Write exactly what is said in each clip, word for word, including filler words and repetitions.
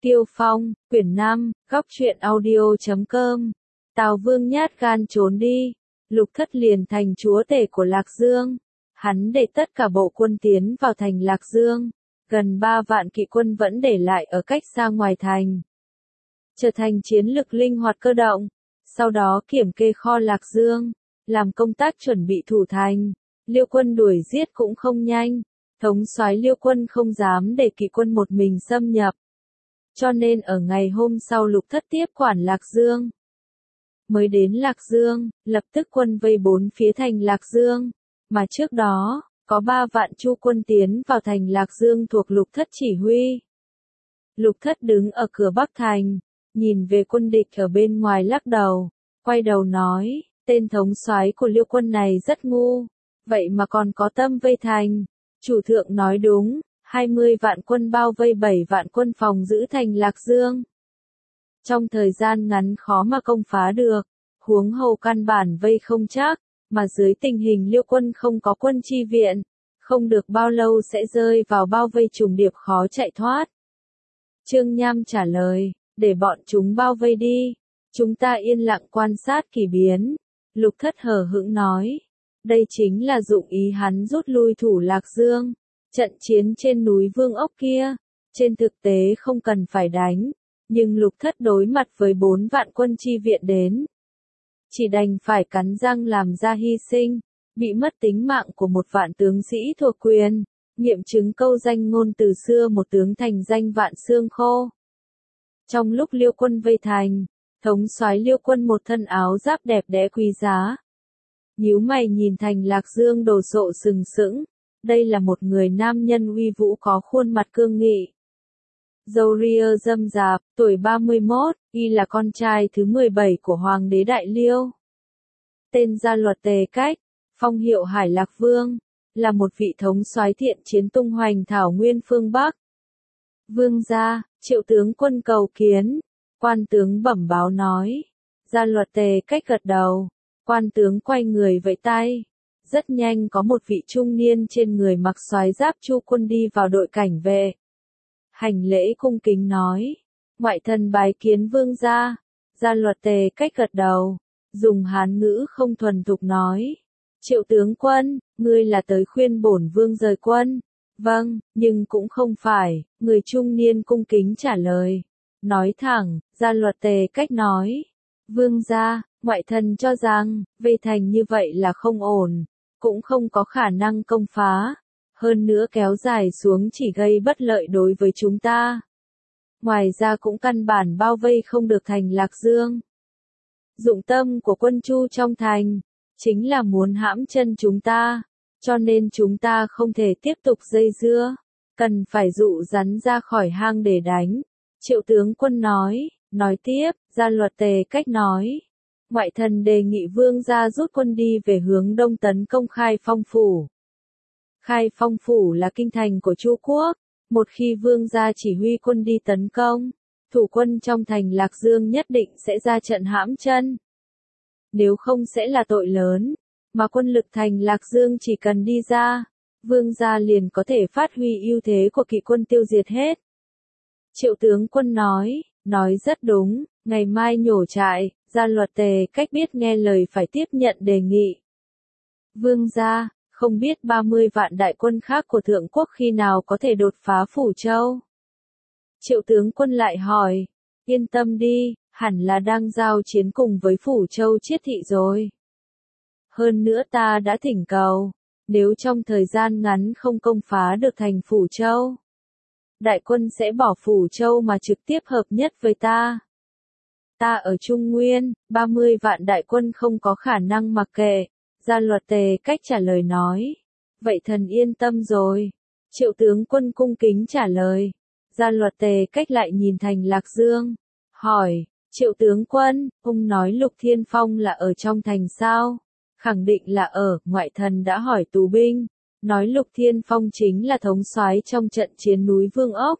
Tiêu Phong, quyển năm, góc truyện audio chấm com. Tào Vương nhát gan trốn đi, Lục Thất liền thành chúa tể của Lạc Dương. Hắn để tất cả bộ quân tiến vào thành Lạc Dương, gần ba vạn kỵ quân vẫn để lại ở cách xa ngoài thành. Trở thành chiến lực linh hoạt cơ động, sau đó kiểm kê kho Lạc Dương, làm công tác chuẩn bị thủ thành. Liêu quân đuổi giết cũng không nhanh, thống soái Liêu quân không dám để kỵ quân một mình xâm nhập. Cho nên ở ngày hôm sau Lục Thất tiếp quản Lạc Dương. Mới đến Lạc Dương, lập tức quân vây bốn phía thành Lạc Dương, mà trước đó, có ba vạn Chu quân tiến vào thành Lạc Dương thuộc Lục Thất chỉ huy. Lục Thất đứng ở cửa Bắc thành, nhìn về quân địch ở bên ngoài lắc đầu, quay đầu nói, tên thống soái của Liêu quân này rất ngu, vậy mà còn có tâm vây thành. Chủ thượng nói đúng, hai mươi vạn quân bao vây bảy vạn quân phòng giữ thành Lạc Dương. Trong thời gian ngắn khó mà công phá được, huống hồ căn bản vây không chắc, mà dưới tình hình Liêu quân không có quân chi viện, không được bao lâu sẽ rơi vào bao vây trùng điệp khó chạy thoát. Trương Nham trả lời, để bọn chúng bao vây đi, chúng ta yên lặng quan sát kỳ biến. Lục Thất hờ hững nói, đây chính là dụng ý hắn rút lui thủ Lạc Dương. Trận chiến trên núi Vương Ốc kia, trên thực tế không cần phải đánh, nhưng Lục Thất đối mặt với bốn vạn quân chi viện đến. Chỉ đành phải cắn răng làm ra hy sinh, bị mất tính mạng của một vạn tướng sĩ thuộc quyền, nghiệm chứng câu danh ngôn từ xưa một tướng thành danh vạn xương khô. Trong lúc Liêu quân vây thành, thống soái Liêu quân một thân áo giáp đẹp đẽ quý giá. Nhíu mày nhìn thành Lạc Dương đồ sộ sừng sững. Đây là một người nam nhân uy vũ có khuôn mặt cương nghị. Râu ria râm rạp, tuổi ba mươi mốt, y là con trai thứ mười bảy của Hoàng đế Đại Liêu. Tên Gia Luật Tề Cách, phong hiệu Hải Lạc Vương, là một vị thống soái thiện chiến tung hoành thảo nguyên phương Bắc. Vương gia, Triệu tướng quân cầu kiến, quan tướng bẩm báo nói. Gia Luật Tề Cách gật đầu, quan tướng quay người vẫy tay. Rất nhanh có một vị trung niên trên người mặc soái giáp Chu quân đi vào đội cảnh vệ. Hành lễ cung kính nói, ngoại thần bái kiến vương gia. Gia Luật Tề Cách gật đầu, dùng Hán ngữ không thuần thục nói, Triệu tướng quân, ngươi là tới khuyên bổn vương rời quân. Vâng, nhưng cũng không phải, người trung niên cung kính trả lời. Nói thẳng, Gia Luật Tề Cách nói, vương gia, ngoại thần cho rằng, vây thành như vậy là không ổn. Cũng không có khả năng công phá, hơn nữa kéo dài xuống chỉ gây bất lợi đối với chúng ta. Ngoài ra cũng căn bản bao vây không được thành Lạc Dương. Dụng tâm của quân Chu trong thành, chính là muốn hãm chân chúng ta, cho nên chúng ta không thể tiếp tục dây dưa, cần phải dụ rắn ra khỏi hang để đánh. Triệu tướng quân nói, nói tiếp, Gia Luật Tề Cách nói. Ngoại thần đề nghị vương gia rút quân đi về hướng đông tấn công Khai Phong Phủ. Khai Phong Phủ là kinh thành của Chu quốc, một khi vương gia chỉ huy quân đi tấn công, thủ quân trong thành Lạc Dương nhất định sẽ ra trận hãm chân. Nếu không sẽ là tội lớn, mà quân lực thành Lạc Dương chỉ cần đi ra, vương gia liền có thể phát huy ưu thế của kỵ quân tiêu diệt hết. Triệu tướng quân nói, nói rất đúng, ngày mai nhổ trại. Gia Luật Tề Cách biết nghe lời phải tiếp nhận đề nghị. Vương gia, không biết ba mươi vạn đại quân khác của Thượng Quốc khi nào có thể đột phá Phủ Châu. Triệu tướng quân lại hỏi, yên tâm đi, hẳn là đang giao chiến cùng với Phủ Châu Chiết Thị rồi. Hơn nữa ta đã thỉnh cầu, nếu trong thời gian ngắn không công phá được thành Phủ Châu, đại quân sẽ bỏ Phủ Châu mà trực tiếp hợp nhất với ta. Ta ở Trung Nguyên, ba mươi vạn đại quân không có khả năng mặc kệ. Gia Luật Tề Cách trả lời nói. Vậy thần yên tâm rồi. Triệu tướng quân cung kính trả lời. Gia Luật Tề Cách lại nhìn thành Lạc Dương. Hỏi, Triệu tướng quân, ông nói Lục Thiên Phong là ở trong thành sao? Khẳng định là ở, ngoại thần đã hỏi tù binh. Nói Lục Thiên Phong chính là thống soái trong trận chiến núi Vương Ốc.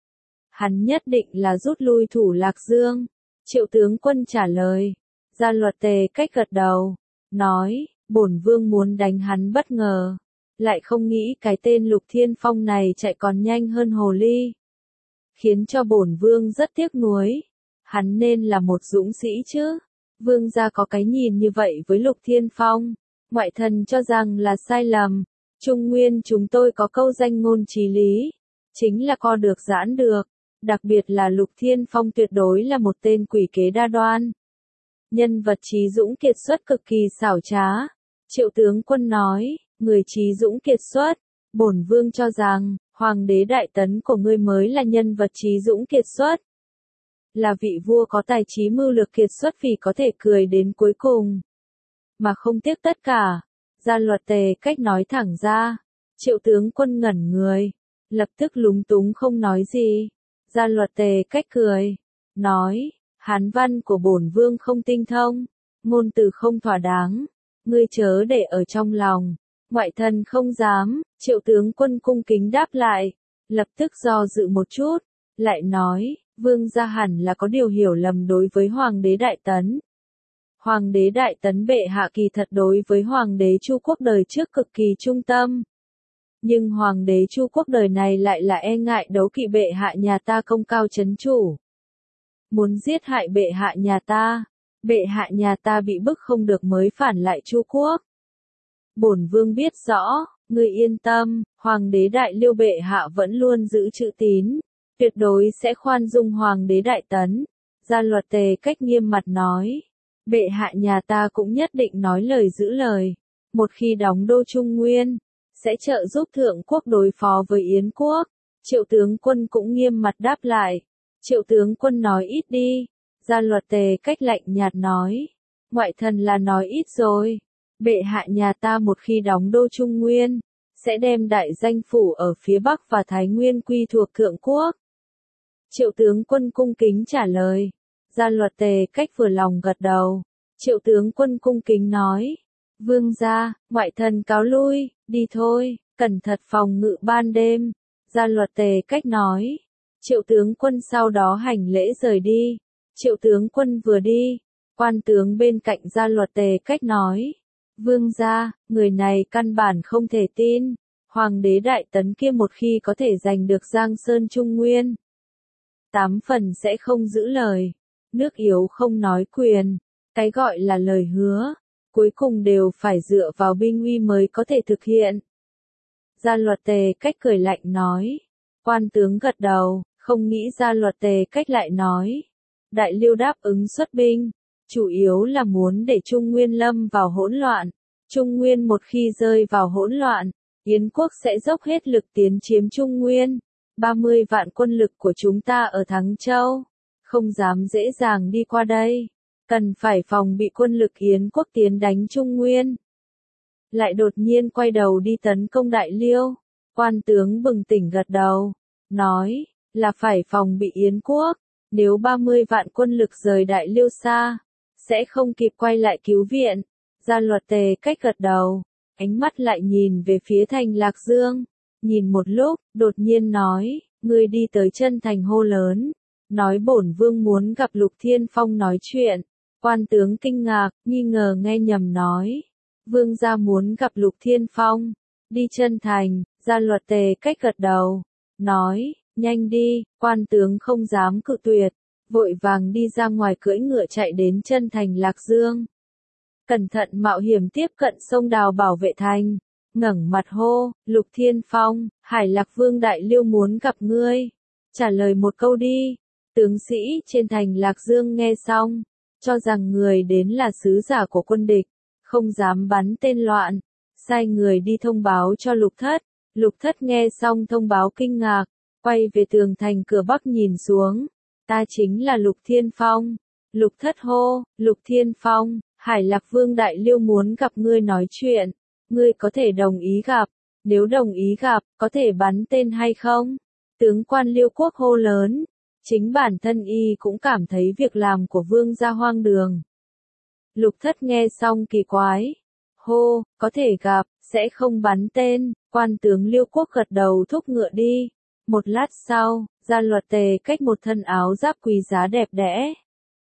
Hắn nhất định là rút lui thủ Lạc Dương. Triệu tướng quân trả lời. Gia Luật Tề Cách gật đầu, nói, bổn vương muốn đánh hắn bất ngờ, lại không nghĩ cái tên Lục Thiên Phong này chạy còn nhanh hơn hồ ly. khiến cho bổn vương rất tiếc nuối. Hắn nên là một dũng sĩ chứ. Vương gia có cái nhìn như vậy với Lục Thiên Phong. Ngoại thần cho rằng là sai lầm. Trung Nguyên chúng tôi có câu danh ngôn chí lý. Chính là co được giãn được. Đặc biệt là Lục Thiên Phong tuyệt đối là một tên quỷ kế đa đoan. Nhân vật trí dũng kiệt xuất cực kỳ xảo trá. Triệu tướng quân nói, người trí dũng kiệt xuất. Bổn vương cho rằng, hoàng đế đại tấn của ngươi mới là nhân vật trí dũng kiệt xuất. Là vị vua có tài trí mưu lược kiệt xuất vì có thể cười đến cuối cùng. Mà không tiếc tất cả. Gia Luật Tề Cách nói thẳng ra. Triệu tướng quân ngẩn người. Lập tức lúng túng không nói gì. Gia Luật Tề Cách cười. Nói, hán văn của bổn vương không tinh thông. Ngôn từ không thỏa đáng. Ngươi chớ để ở trong lòng. Ngoại thần không dám. Triệu tướng quân cung kính đáp lại. Lập tức do dự một chút. Lại nói, vương gia hẳn là có điều hiểu lầm đối với Hoàng đế Đại Tấn. Hoàng đế Đại Tấn bệ hạ kỳ thật đối với Hoàng đế Chu Quốc đời trước cực kỳ trung tâm. Nhưng Hoàng đế Chu Quốc đời này lại là e ngại đấu kỵ bệ hạ nhà ta công cao chấn chủ. Muốn giết hại bệ hạ nhà ta. Bệ hạ nhà ta bị bức không được mới phản lại Chu Quốc. Bổn vương biết rõ, ngươi yên tâm, Hoàng đế Đại Liêu bệ hạ vẫn luôn giữ chữ tín. Tuyệt đối sẽ khoan dung Hoàng đế Đại Tấn. Gia Luật Tề Cách nghiêm mặt nói. Bệ hạ nhà ta cũng nhất định nói lời giữ lời. Một khi đóng đô Trung Nguyên, sẽ trợ giúp thượng quốc đối phó với Yến quốc. Triệu tướng quân cũng nghiêm mặt đáp lại. Triệu tướng quân nói ít đi. Gia Luật Tề Cách lạnh nhạt nói. Ngoại thần là nói ít rồi. Bệ hạ nhà ta một khi đóng đô Trung Nguyên, sẽ đem đại danh phủ ở phía Bắc và Thái Nguyên quy thuộc thượng quốc. Triệu tướng quân cung kính trả lời. Gia Luật Tề Cách vừa lòng gật đầu. Triệu tướng quân cung kính nói. Vương gia, ngoại thần cáo lui, đi thôi, cẩn thận phòng ngự ban đêm. Gia Luật Tề Cách nói. Triệu tướng quân sau đó hành lễ rời đi. Triệu tướng quân vừa đi, quan tướng bên cạnh Gia Luật Tề Cách nói. Vương gia, người này căn bản không thể tin. Hoàng đế Đại Tấn kia một khi có thể giành được Giang Sơn Trung Nguyên, tám phần sẽ không giữ lời. Nước yếu không nói quyền. Cái gọi là lời hứa, cuối cùng đều phải dựa vào binh uy mới có thể thực hiện. Gia Luật Tề Cách cười lạnh nói. Quan tướng gật đầu, không nghĩ Gia Luật Tề Cách lại nói. Đại Liêu đáp ứng xuất binh, chủ yếu là muốn để Trung Nguyên lâm vào hỗn loạn. Trung Nguyên một khi rơi vào hỗn loạn, Yến quốc sẽ dốc hết lực tiến chiếm Trung Nguyên. ba mươi vạn quân lực của chúng ta ở Thắng Châu, không dám dễ dàng đi qua đây. Cần phải phòng bị quân lực Yến quốc tiến đánh Trung Nguyên. Lại đột nhiên quay đầu đi tấn công Đại Liêu. Quan tướng bừng tỉnh gật đầu, nói, là phải phòng bị Yến quốc. Nếu ba mươi vạn quân lực rời Đại Liêu xa, sẽ không kịp quay lại cứu viện. Gia Luật Tề Cách gật đầu, ánh mắt lại nhìn về phía thành Lạc Dương. Nhìn một lúc, đột nhiên nói, ngươi đi tới chân thành hô lớn. Nói bổn vương muốn gặp Lục Thiên Phong nói chuyện. Quan tướng kinh ngạc, nghi ngờ nghe nhầm nói. Vương gia muốn gặp Lục Thiên Phong. Đi chân thành. Gia Luật Tề Cách gật đầu. Nói, nhanh đi. Quan tướng không dám cự tuyệt. Vội vàng đi ra ngoài cưỡi ngựa chạy đến chân thành Lạc Dương. Cẩn thận mạo hiểm tiếp cận sông Đào bảo vệ thành. Ngẩng mặt hô, Lục Thiên Phong, Hải Lạc Vương Đại Liêu muốn gặp ngươi. Trả lời một câu đi. Tướng sĩ trên thành Lạc Dương nghe xong, cho rằng người đến là sứ giả của quân địch, không dám bắn tên loạn, sai người đi thông báo cho Lục Thất. Lục Thất nghe xong thông báo kinh ngạc, quay về tường thành cửa Bắc nhìn xuống. Ta chính là Lục Thiên Phong. Lục Thất hô, Lục Thiên Phong, Hải Lạc Vương Đại Liêu muốn gặp ngươi nói chuyện. Ngươi có thể đồng ý gặp. Nếu đồng ý gặp, có thể bắn tên hay không? Tướng quan Liêu quốc hô lớn. Chính bản thân y cũng cảm thấy việc làm của vương gia hoang đường. Lục Thất nghe xong kỳ quái. Hô, có thể gặp, sẽ không bắn tên. Quan tướng Liêu quốc gật đầu thúc ngựa đi. Một lát sau, Gia Luật Tề Cách một thân áo giáp quý giá đẹp đẽ.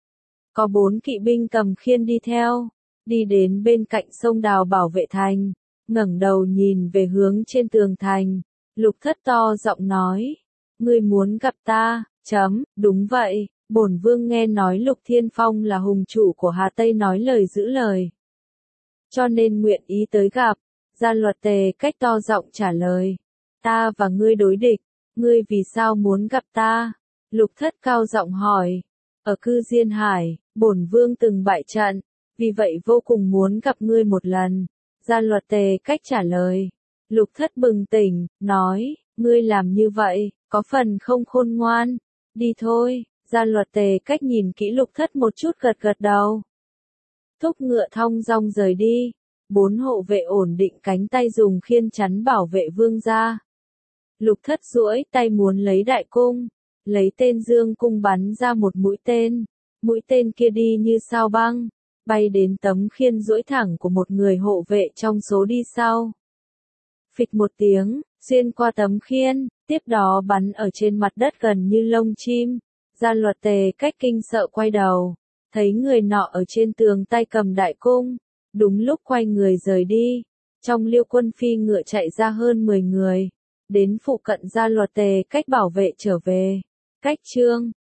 Có bốn kỵ binh cầm khiên đi theo. Đi đến bên cạnh sông Đào bảo vệ thành. Ngẩng đầu nhìn về hướng trên tường thành. Lục Thất to giọng nói. Ngươi muốn gặp ta, Chấm, đúng vậy, bổn vương nghe nói Lục Thiên Phong là hùng chủ của Hà Tây nói lời giữ lời. Cho nên nguyện ý tới gặp. Gia Luật Tề Cách to giọng trả lời. Ta và ngươi đối địch, ngươi vì sao muốn gặp ta? Lục Thất cao giọng hỏi. Ở Cư Diên Hải, bổn vương từng bại trận, vì vậy vô cùng muốn gặp ngươi một lần. Gia Luật Tề Cách trả lời. Lục Thất bừng tỉnh, nói, ngươi làm như vậy, có phần không khôn ngoan. Đi thôi. Gia Luật Tề Cách nhìn kỹ Lục Thất một chút gật gật đầu. Thúc ngựa thong dong rời đi. Bốn hộ vệ ổn định cánh tay dùng khiên chắn bảo vệ vương gia. Lục Thất duỗi tay muốn lấy đại cung, lấy tên dương cung bắn ra một mũi tên. Mũi tên kia đi như sao băng, bay đến tấm khiên duỗi thẳng của một người hộ vệ trong số đi sau. Phịch một tiếng, xuyên qua tấm khiên, tiếp đó bắn ở trên mặt đất gần như lông chim. Gia Luật Tề Cách kinh sợ quay đầu, thấy người nọ ở trên tường tay cầm đại cung. Đúng lúc quay người rời đi, trong Liêu quân phi ngựa chạy ra hơn mười người, đến phụ cận Gia Luật Tề Cách bảo vệ trở về. Cách chương